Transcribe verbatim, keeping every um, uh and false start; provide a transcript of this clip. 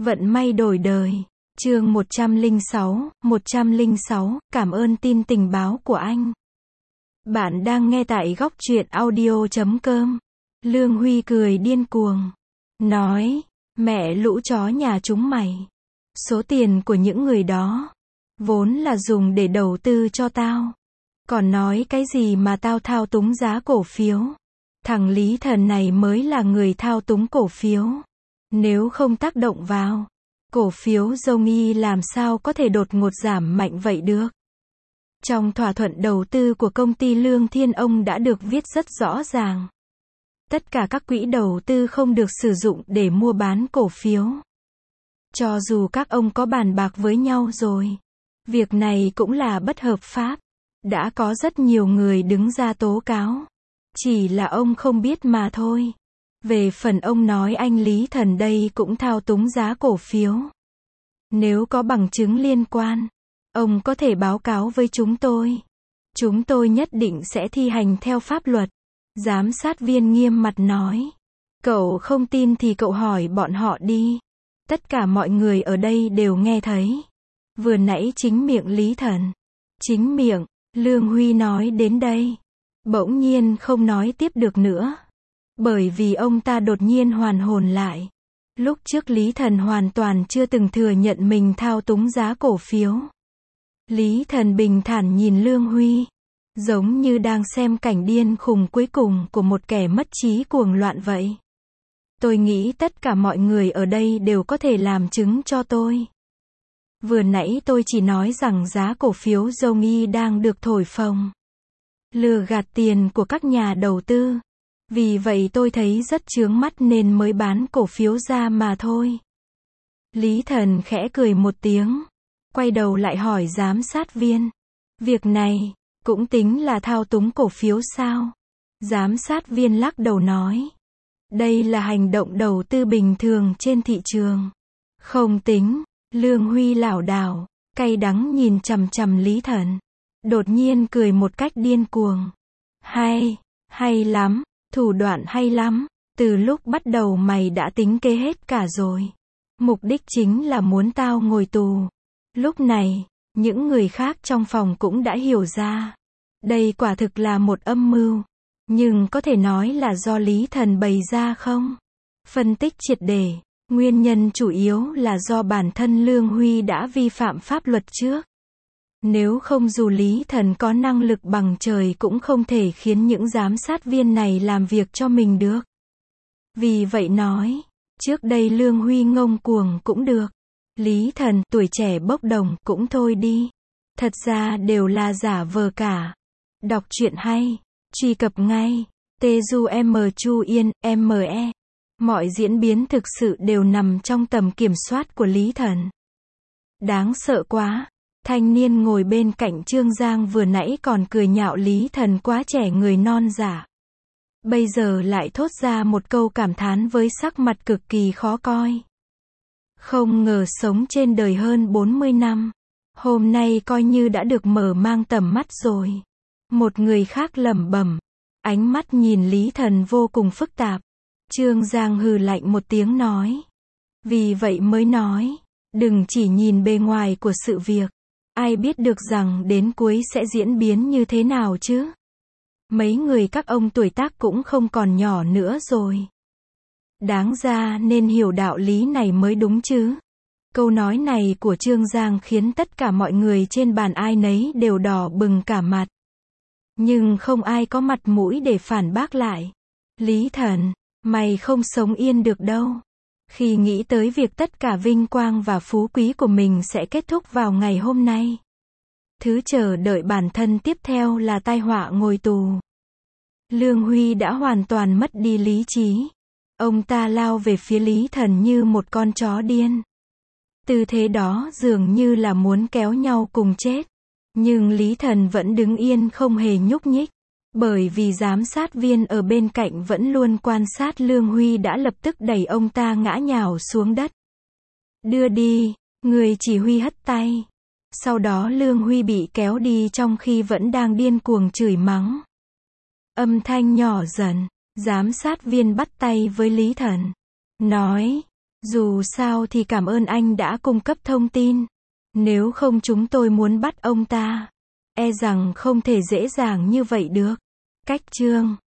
Vận may đổi đời. Chương một trăm lẻ sáu, một trăm lẻ sáu, cảm ơn tin tình báo của anh. Bạn đang nghe tại góc truyện audio chấm com. Lương Huy cười điên cuồng. Nói, mẹ lũ chó nhà chúng mày. Số tiền của những người đó, vốn là dùng để đầu tư cho tao. Còn nói cái gì mà tao thao túng giá cổ phiếu. Thằng Lý Thần này mới là người thao túng cổ phiếu. Nếu không tác động vào, cổ phiếu Dông Y làm sao có thể đột ngột giảm mạnh vậy được. Trong thỏa thuận đầu tư của công ty Lương Thiên ông đã được viết rất rõ ràng. Tất cả các quỹ đầu tư không được sử dụng để mua bán cổ phiếu. Cho dù các ông có bàn bạc với nhau rồi, việc này cũng là bất hợp pháp. Đã có rất nhiều người đứng ra tố cáo. Chỉ là ông không biết mà thôi. Về phần ông nói anh Lý Thần đây cũng thao túng giá cổ phiếu. Nếu có bằng chứng liên quan, ông có thể báo cáo với chúng tôi. Chúng tôi nhất định sẽ thi hành theo pháp luật. Giám sát viên nghiêm mặt nói. Cậu không tin thì cậu hỏi bọn họ đi. Tất cả mọi người ở đây đều nghe thấy. Vừa nãy chính miệng Lý Thần. Chính miệng, Lương Huy nói đến đây. Bỗng nhiên không nói tiếp được nữa. Bởi vì ông ta đột nhiên hoàn hồn lại. Lúc trước Lý Thần hoàn toàn chưa từng thừa nhận mình thao túng giá cổ phiếu. Lý Thần bình thản nhìn Lương Huy. Giống như đang xem cảnh điên khùng cuối cùng của một kẻ mất trí cuồng loạn vậy. Tôi nghĩ tất cả mọi người ở đây đều có thể làm chứng cho tôi. Vừa nãy tôi chỉ nói rằng giá cổ phiếu Dông Y đang được thổi phồng. Lừa gạt tiền của các nhà đầu tư. Vì vậy tôi thấy rất chướng mắt nên mới bán cổ phiếu ra mà thôi. Lý Thần khẽ cười một tiếng. Quay đầu lại hỏi giám sát viên. Việc này, cũng tính là thao túng cổ phiếu sao? Giám sát viên lắc đầu nói. Đây là hành động đầu tư bình thường trên thị trường. Không tính. Lương Huy lảo đảo, cay đắng nhìn chằm chằm Lý Thần. Đột nhiên cười một cách điên cuồng. Hay, hay lắm, thủ đoạn hay lắm. Từ lúc bắt đầu mày đã tính kế hết cả rồi. Mục đích chính là muốn tao ngồi tù. Lúc này, những người khác trong phòng cũng đã hiểu ra. Đây quả thực là một âm mưu. Nhưng có thể nói là do Lý Thần bày ra không? Phân tích triệt để. Nguyên nhân chủ yếu là do bản thân Lương Huy đã vi phạm pháp luật trước. Nếu không dù Lý Thần có năng lực bằng trời cũng không thể khiến những giám sát viên này làm việc cho mình được. Vì vậy nói, trước đây Lương Huy ngông cuồng cũng được. Lý Thần tuổi trẻ bốc đồng cũng thôi đi. Thật ra đều là giả vờ cả. Đọc truyện hay, truy cập ngay, Teju M Chu Yên, M E. Mọi diễn biến thực sự đều nằm trong tầm kiểm soát của Lý Thần. Đáng sợ quá. Thanh niên ngồi bên cạnh Trương Giang vừa nãy còn cười nhạo Lý Thần quá trẻ người non dạ. Bây giờ lại thốt ra một câu cảm thán với sắc mặt cực kỳ khó coi. Không ngờ sống trên đời hơn bốn mươi năm. Hôm nay coi như đã được mở mang tầm mắt rồi. Một người khác lẩm bẩm. Ánh mắt nhìn Lý Thần vô cùng phức tạp. Trương Giang hừ lạnh một tiếng nói. Vì vậy mới nói, đừng chỉ nhìn bề ngoài của sự việc. Ai biết được rằng đến cuối sẽ diễn biến như thế nào chứ? Mấy người các ông tuổi tác cũng không còn nhỏ nữa rồi. Đáng ra nên hiểu đạo lý này mới đúng chứ. Câu nói này của Trương Giang khiến tất cả mọi người trên bàn ai nấy đều đỏ bừng cả mặt. Nhưng không ai có mặt mũi để phản bác lại. Lý Thần, mày không sống yên được đâu. Khi nghĩ tới việc tất cả vinh quang và phú quý của mình sẽ kết thúc vào ngày hôm nay. Thứ chờ đợi bản thân tiếp theo là tai họa ngồi tù. Lương Huy đã hoàn toàn mất đi lý trí. Ông ta lao về phía Lý Thần như một con chó điên. Tư thế đó dường như là muốn kéo nhau cùng chết. Nhưng Lý Thần vẫn đứng yên không hề nhúc nhích. Bởi vì giám sát viên ở bên cạnh vẫn luôn quan sát Lương Huy đã lập tức đẩy ông ta ngã nhào xuống đất. Đưa đi, người chỉ huy hất tay. Sau đó Lương Huy bị kéo đi trong khi vẫn đang điên cuồng chửi mắng. Âm thanh nhỏ dần, giám sát viên bắt tay với Lý Thần. Nói, Dù sao thì cảm ơn anh đã cung cấp thông tin. Nếu không chúng tôi muốn bắt ông ta, e rằng không thể dễ dàng như vậy được. Cách chương